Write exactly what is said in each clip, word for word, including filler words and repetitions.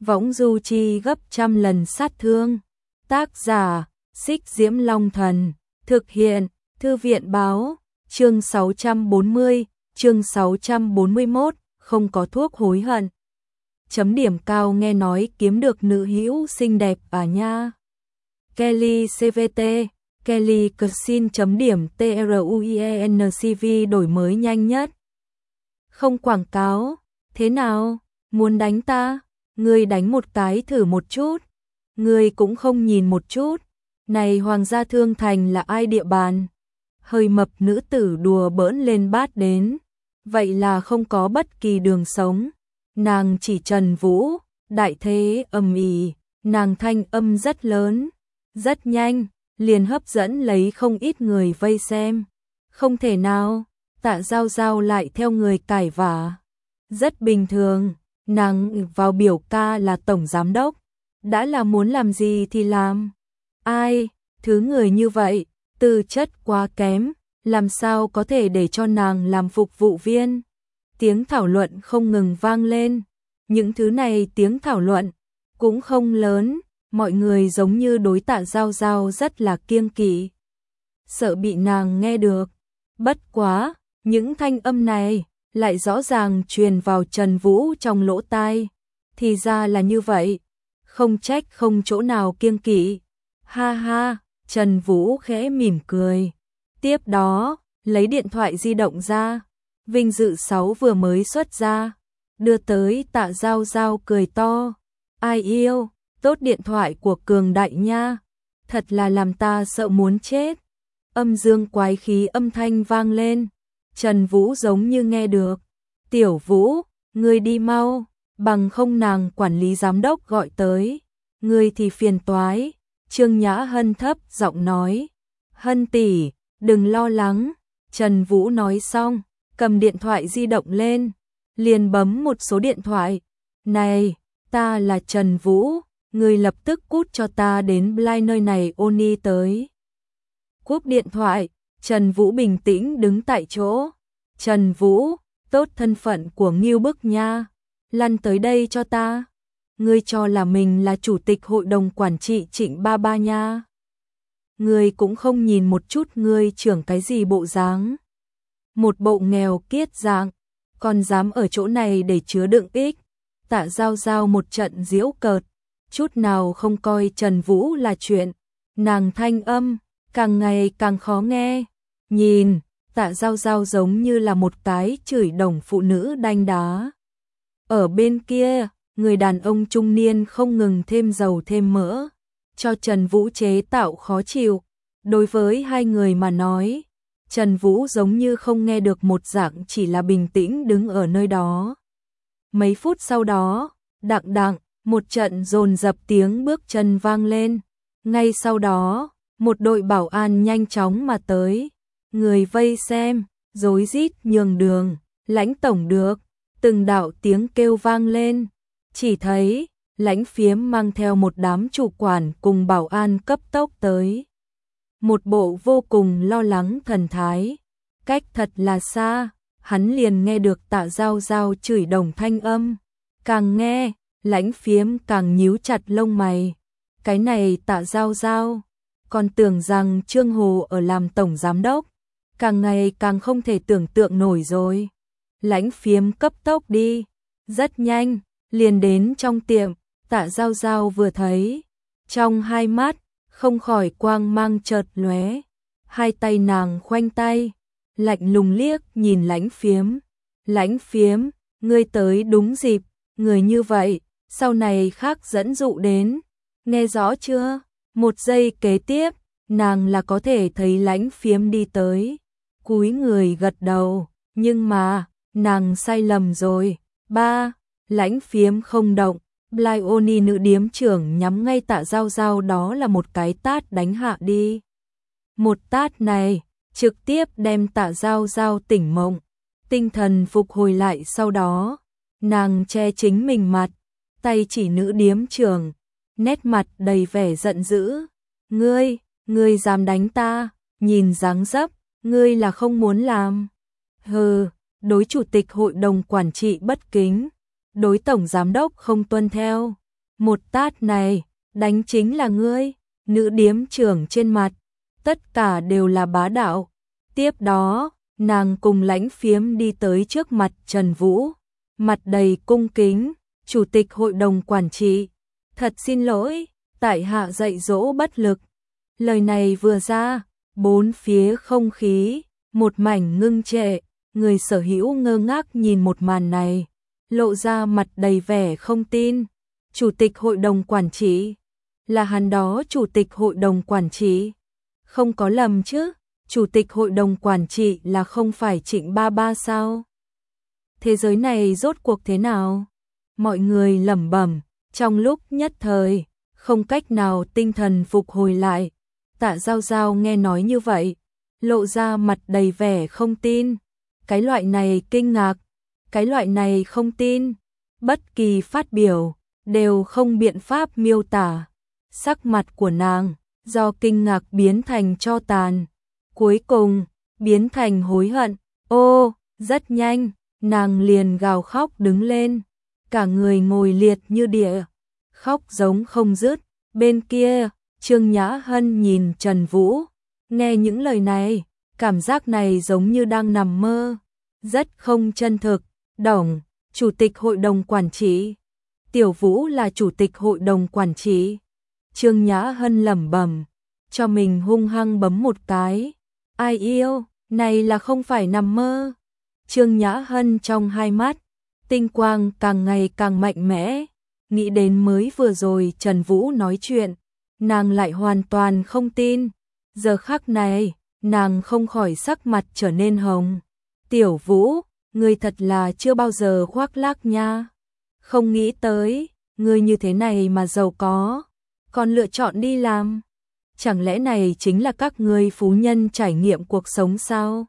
võng du chi gấp trăm lần sát thương. Tác giả, Xích Diễm Long Thần, thực hiện, Thư viện Báo, chương sáu trăm bốn mươi, chương sáu trăm bốn mươi mốt, không có thuốc hối hận. Chấm điểm cao nghe nói kiếm được nữ hữu xinh đẹp à nha. Kelly xê vê tê, Kelly Cuisine chấm điểm truiencv đổi mới nhanh nhất. Không quảng cáo, thế nào, muốn đánh ta, ngươi đánh một cái thử một chút, ngươi cũng không nhìn một chút, này Hoàng gia Thương Thành là ai địa bàn? Hơi mập nữ tử đùa bỡn lên bát đến, vậy là không có bất kỳ đường sống. Nàng chỉ Trần Vũ, đại thế ầm ĩ, nàng thanh âm rất lớn, rất nhanh, liền hấp dẫn lấy không ít người vây xem. Không thể nào, Tạ Giao Giao lại theo người cãi vả. Rất bình thường, nàng vào biểu ca là tổng giám đốc, đã là muốn làm gì thì làm. Ai, thứ người như vậy, tư chất quá kém, làm sao có thể để cho nàng làm phục vụ viên. Tiếng thảo luận không ngừng vang lên. Những thứ này tiếng thảo luận cũng không lớn, mọi người giống như đối Tạ Giao Giao rất là kiêng kỵ, sợ bị nàng nghe được. Bất quá, những thanh âm này lại rõ ràng truyền vào Trần Vũ trong lỗ tai. Thì ra là như vậy, không trách không chỗ nào kiêng kỵ. Ha ha, Trần Vũ khẽ mỉm cười. Tiếp đó, lấy điện thoại di động ra, Vinh Dự sáu vừa mới xuất ra, đưa tới Tạ Giao Giao cười to. Ai yêu, tốt điện thoại của cường đại nha, thật là làm ta sợ muốn chết. Âm dương quái khí âm thanh vang lên, Trần Vũ giống như nghe được. Tiểu Vũ, ngươi đi mau, bằng không nàng quản lý giám đốc gọi tới, ngươi thì phiền toái. Trương Nhã Hân thấp giọng nói. Hân tỷ, đừng lo lắng. Trần Vũ nói xong, cầm điện thoại di động lên, liền bấm một số điện thoại. Này, ta là Trần Vũ, ngươi lập tức cút cho ta đến Blind nơi này Oni tới. Cúp điện thoại, Trần Vũ bình tĩnh đứng tại chỗ. Trần Vũ, tốt thân phận của Ngưu Bức nha, lăn tới đây cho ta. Ngươi cho là mình là chủ tịch hội đồng quản trị Trịnh Ba Ba nha. Ngươi cũng không nhìn một chút ngươi trưởng cái gì bộ dáng. Một bộ nghèo kiết dạng, còn dám ở chỗ này để chứa đựng ích. Tạ Giao Giao một trận giễu cợt, chút nào không coi Trần Vũ là chuyện. Nàng thanh âm càng ngày càng khó nghe. Nhìn, Tạ Giao Giao giống như là một cái chửi đồng phụ nữ đanh đá. Ở bên kia, người đàn ông trung niên không ngừng thêm dầu thêm mỡ, cho Trần Vũ chế tạo khó chịu. Đối với hai người mà nói, Trần Vũ giống như không nghe được một dạng, chỉ là bình tĩnh đứng ở nơi đó. Mấy phút sau đó, đặng đặng, một trận dồn dập tiếng bước chân vang lên. Ngay sau đó, một đội bảo an nhanh chóng mà tới. Người vây xem, rối rít nhường đường, Lãnh tổng được. Từng đạo tiếng kêu vang lên. Chỉ thấy, Lãnh Phiếm mang theo một đám chủ quản cùng bảo an cấp tốc tới. Một bộ vô cùng lo lắng thần thái. Cách thật là xa, hắn liền nghe được Tạ Giao Giao chửi đồng thanh âm. Càng nghe, Lãnh Phiếm càng nhíu chặt lông mày. Cái này Tạ Giao Giao, còn tưởng rằng Trương Hồ ở làm tổng giám đốc. Càng ngày càng không thể tưởng tượng nổi rồi. Lãnh Phiếm cấp tốc đi, rất nhanh, liền đến trong tiệm. Tạ Giao Giao vừa thấy, trong hai mắt không khỏi quang mang chợt lóe. Hai tay nàng khoanh tay, lạnh lùng liếc nhìn Lãnh Phiếm. Lãnh Phiếm, ngươi tới đúng dịp, người như vậy, sau này khác dẫn dụ đến. Nghe rõ chưa? Một giây kế tiếp, nàng là có thể thấy Lãnh Phiếm đi tới. Cúi người gật đầu, nhưng mà, nàng sai lầm rồi. Ba, Lãnh Phiếm không động. Blyoni nữ điếm trưởng nhắm ngay Tạ Giao Giao, đó là một cái tát đánh hạ đi. Một tát này, trực tiếp đem Tạ Giao Giao tỉnh mộng, tinh thần phục hồi lại. Sau đó, nàng che chính mình mặt, tay chỉ nữ điếm trưởng, nét mặt đầy vẻ giận dữ. Ngươi, ngươi dám đánh ta, nhìn dáng dấp, ngươi là không muốn làm. Hừ, đối chủ tịch hội đồng quản trị bất kính, đối tổng giám đốc không tuân theo, Một tát này, đánh chính là ngươi, nữ điếm trưởng trên mặt, tất cả đều là bá đạo. Tiếp đó, nàng cùng Lãnh Phiếm đi tới trước mặt Trần Vũ, mặt đầy cung kính, chủ tịch hội đồng quản trị, thật xin lỗi, tại hạ dạy dỗ bất lực. Lời này vừa ra, bốn phía không khí, một mảnh ngưng trệ, người sở hữu ngơ ngác nhìn một màn này, lộ ra mặt đầy vẻ không tin. Chủ tịch hội đồng quản trị, là hắn đó chủ tịch hội đồng quản trị, không có lầm chứ, chủ tịch hội đồng quản trị là không phải Trịnh Ba Ba sao? Thế giới này rốt cuộc thế nào? Mọi người lẩm bẩm, trong lúc nhất thời, không cách nào tinh thần phục hồi lại. Tạ Giao Giao nghe nói như vậy, lộ ra mặt đầy vẻ không tin. Cái loại này kinh ngạc, cái loại này không tin, bất kỳ phát biểu đều không biện pháp miêu tả. Sắc mặt của nàng do kinh ngạc biến thành tro tàn, cuối cùng biến thành hối hận. Ô, rất nhanh, nàng liền gào khóc đứng lên, cả người ngồi liệt như địa, khóc giống không dứt. Bên kia, Trương Nhã Hân nhìn Trần Vũ, nghe những lời này, cảm giác này giống như đang nằm mơ, rất không chân thực. Đồng, chủ tịch hội đồng quản trị. Tiểu Vũ là chủ tịch hội đồng quản trị. Trương Nhã Hân lẩm bẩm, cho mình hung hăng bấm một cái. Ai yêu, này là không phải nằm mơ. Trương Nhã Hân trong hai mắt, tinh quang càng ngày càng mạnh mẽ, nghĩ đến mới vừa rồi Trần Vũ nói chuyện, nàng lại hoàn toàn không tin. Giờ khắc này, nàng không khỏi sắc mặt trở nên hồng. Tiểu Vũ, ngươi thật là chưa bao giờ khoác lác nha. Không nghĩ tới, ngươi như thế này mà giàu có, còn lựa chọn đi làm. Chẳng lẽ này chính là các ngươi phú nhân trải nghiệm cuộc sống sao?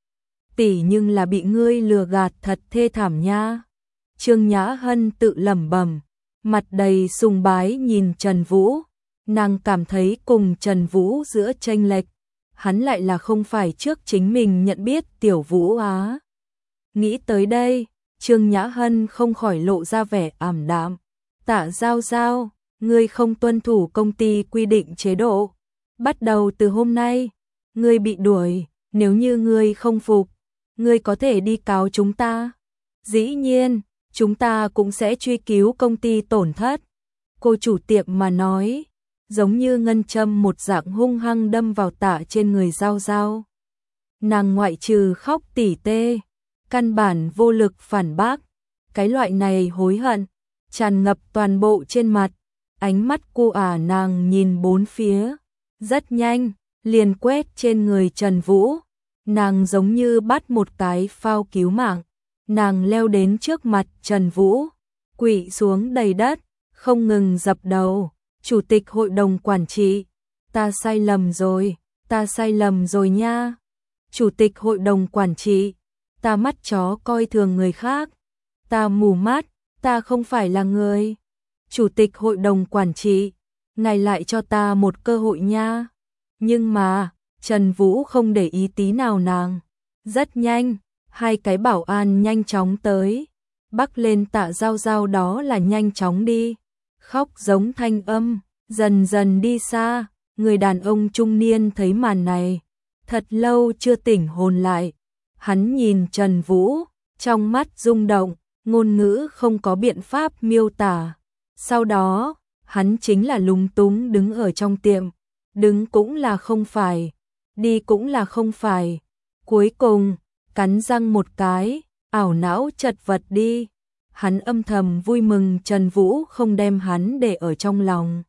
Tỷ nhưng là bị ngươi lừa gạt thật thê thảm nha. Trương Nhã Hân tự lẩm bẩm, mặt đầy sùng bái nhìn Trần Vũ. Nàng cảm thấy cùng Trần Vũ giữa chênh lệch, hắn lại là không phải trước chính mình nhận biết Tiểu Vũ á. Nghĩ tới đây, Trương Nhã Hân không khỏi lộ ra vẻ ảm đạm. Tạ Giao Giao, ngươi không tuân thủ công ty quy định chế độ. Bắt đầu từ hôm nay, ngươi bị đuổi, nếu như ngươi không phục, ngươi có thể đi cáo chúng ta. Dĩ nhiên, chúng ta cũng sẽ truy cứu công ty tổn thất. Cô chủ tiệm mà nói, giống như ngân châm một dạng hung hăng đâm vào Tạ trên người Giao Giao. Nàng ngoại trừ khóc tỉ tê, căn bản vô lực phản bác. Cái loại này hối hận tràn ngập toàn bộ trên mặt. Ánh mắt cô ả nàng nhìn bốn phía, rất nhanh liền quét trên người Trần Vũ. Nàng giống như bắt một cái phao cứu mạng. Nàng leo đến trước mặt Trần Vũ, quỵ xuống đầy đất, không ngừng dập đầu. Chủ tịch hội đồng quản trị, ta sai lầm rồi, ta sai lầm rồi nha. Chủ tịch hội đồng quản trị, ta mắt chó coi thường người khác, ta mù mắt, ta không phải là người. Chủ tịch hội đồng quản trị, ngài lại cho ta một cơ hội nha. Nhưng mà, Trần Vũ không để ý tí nào nàng. Rất nhanh, hai cái bảo an nhanh chóng tới, bắc lên Tạ Giao Giao đó là nhanh chóng đi. Khóc giống thanh âm, dần dần đi xa. Người đàn ông trung niên thấy màn này, thật lâu chưa tỉnh hồn lại. Hắn nhìn Trần Vũ, trong mắt rung động, ngôn ngữ không có biện pháp miêu tả. Sau đó, hắn chính là lúng túng đứng ở trong tiệm, đứng cũng là không phải, đi cũng là không phải. Cuối cùng, cắn răng một cái, ảo não chật vật đi. Hắn âm thầm vui mừng Trần Vũ không đem hắn để ở trong lòng.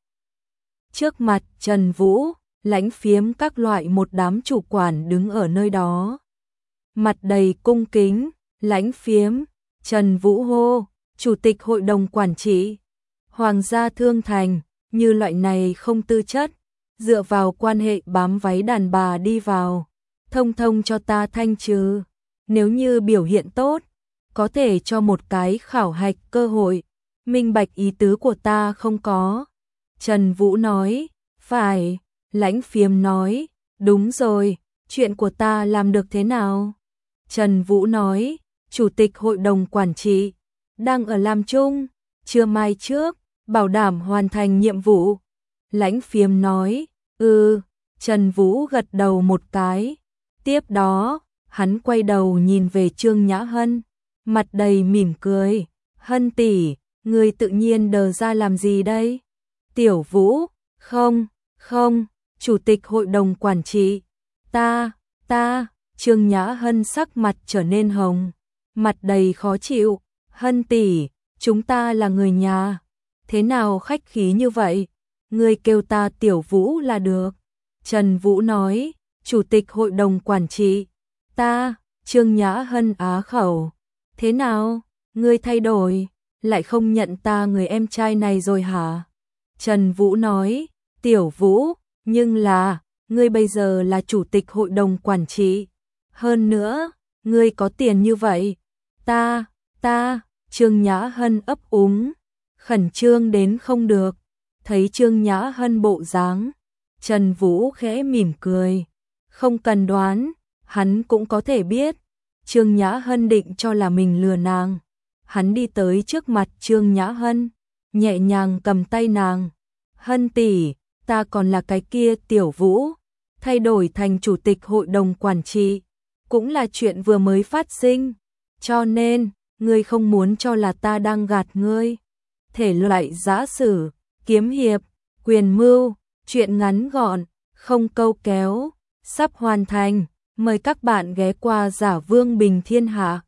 Trước mặt Trần Vũ, Lãnh Phiếm các loại một đám chủ quản đứng ở nơi đó. Mặt đầy cung kính, Lãnh Phiếm, Trần Vũ hô, chủ tịch hội đồng quản trị. Hoàng gia Thương Thành, như loại này không tư chất, dựa vào quan hệ bám váy đàn bà đi vào. Thông thông cho ta thanh trừ, nếu như biểu hiện tốt, có thể cho một cái khảo hạch cơ hội. Minh bạch ý tứ của ta không có. Trần Vũ nói, phải. Lãnh Phiếm nói, đúng rồi, chuyện của ta làm được thế nào? Trần Vũ nói, chủ tịch hội đồng quản trị, đang ở làm chung, trưa mai trước, bảo đảm hoàn thành nhiệm vụ. Lãnh Phiếm nói, ừ, Trần Vũ gật đầu một cái. Tiếp đó, hắn quay đầu nhìn về Trương Nhã Hân, mặt đầy mỉm cười. Hân tỷ, người tự nhiên đờ ra làm gì đây? Tiểu Vũ, không, không, chủ tịch hội đồng quản trị. Ta, ta, Trương Nhã Hân sắc mặt trở nên hồng, mặt đầy khó chịu. Hân tỷ, chúng ta là người nhà, thế nào khách khí như vậy? Ngươi kêu ta Tiểu Vũ là được. Trần Vũ nói, chủ tịch hội đồng quản trị. Ta, Trương Nhã Hân á khẩu. Thế nào, ngươi thay đổi, lại không nhận ta người em trai này rồi hả? Trần Vũ nói, Tiểu Vũ, nhưng là, ngươi bây giờ là chủ tịch hội đồng quản trị. Hơn nữa, ngươi có tiền như vậy. Ta, ta, Trương Nhã Hân ấp úng, khẩn trương đến không được. Thấy Trương Nhã Hân bộ dáng, Trần Vũ khẽ mỉm cười. Không cần đoán, hắn cũng có thể biết. Trương Nhã Hân định cho là mình lừa nàng. Hắn đi tới trước mặt Trương Nhã Hân, nhẹ nhàng cầm tay nàng. Hân tỷ, ta còn là cái kia Tiểu Vũ, thay đổi thành chủ tịch hội đồng quản trị, cũng là chuyện vừa mới phát sinh. Cho nên, ngươi không muốn cho là ta đang gạt ngươi. Thể loại giã sử, kiếm hiệp, quyền mưu, truyện ngắn gọn, không câu kéo, sắp hoàn thành. Mời các bạn ghé qua Giả Vương Bình Thiên Hạ.